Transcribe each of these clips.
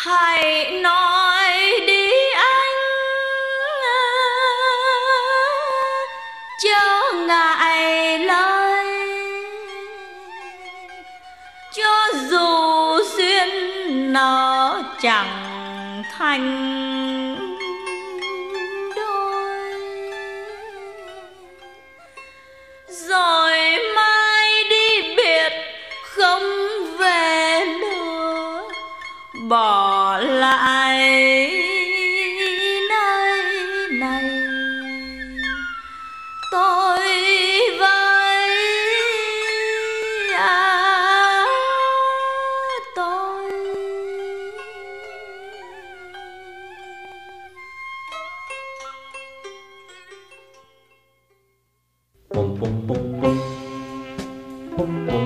Hãy nói đi anh, chớ ngại lời, cho dù duyên nợ chẳng thành đôi. Rồi mai đi biệt không về nữa, bỏ lại nơi này tôi với tôi. Bum bum bum bum bum bum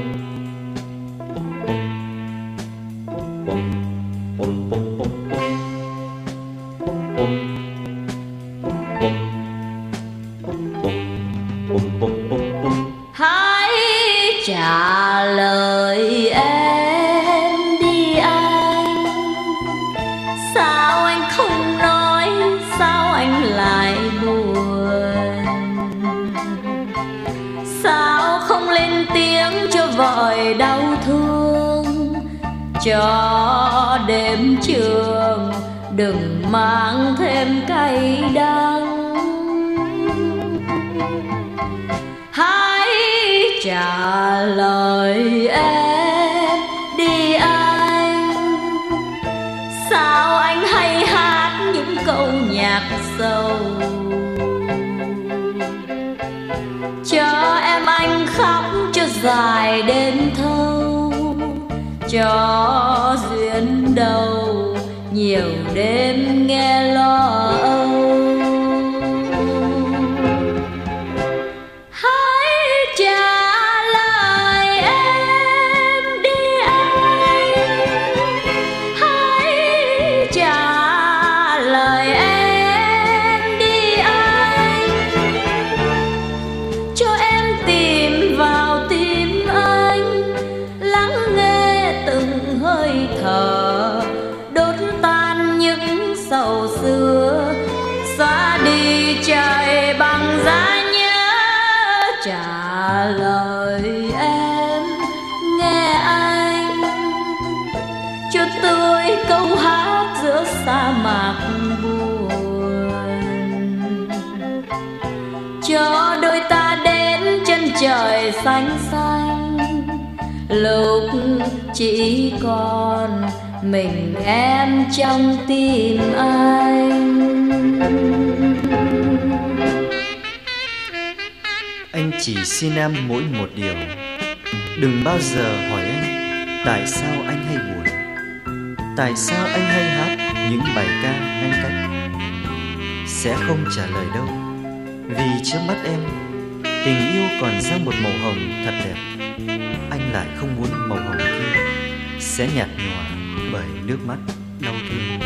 bum bum bum bum Hãy trả lời em đi anh, sao anh không nói, sao anh lại buồn, sao không lên tiếng cho vội đau thương, cho đêm trường đừng mang thêm cay đắng. Hãy trả lời em đi anh, sao anh hay hát những câu nhạc sầu, cho em anh khóc cho dài đêm thâu, cho duyên đầu nhiều đêm nghe lo âu. Đốt tan những sầu xưa, xóa đi trời bằng giá nhớ. Trả lời em nghe anh, cho tôi câu hát giữa sa mạc buồn, cho đôi ta đến chân trời xanh xanh, lúc chỉ còn mình em trong tim anh. Anh chỉ xin em mỗi một điều, đừng bao giờ hỏi anh tại sao anh hay buồn, tại sao anh hay hát những bài ca ngăn cách. Sẽ không trả lời đâu, vì trước mắt em tình yêu còn ra một màu hồng thật đẹp. Anh lại không muốn màu hồng kia sẽ nhạt nhòa bởi nước mắt đau thương.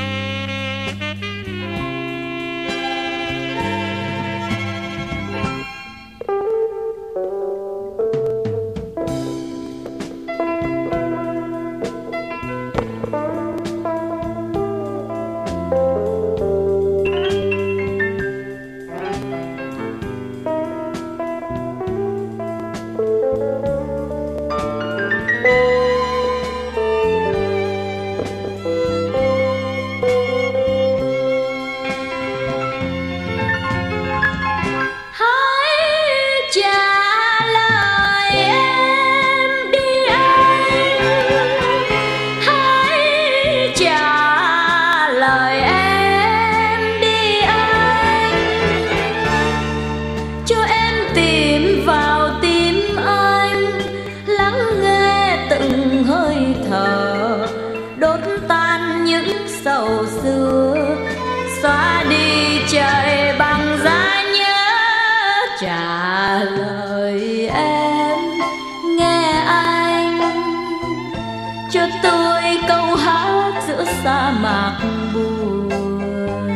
Đốt tan những sầu xưa, xóa đi trời bằng giá nhớ. Trả lời em nghe anh, cho tôi câu hát giữa sa mạc buồn,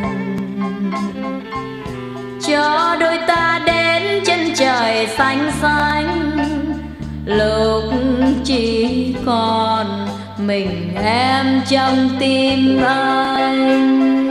cho đôi ta đến chân trời xanh xanh, lúc chỉ còn mình em trong tim anh.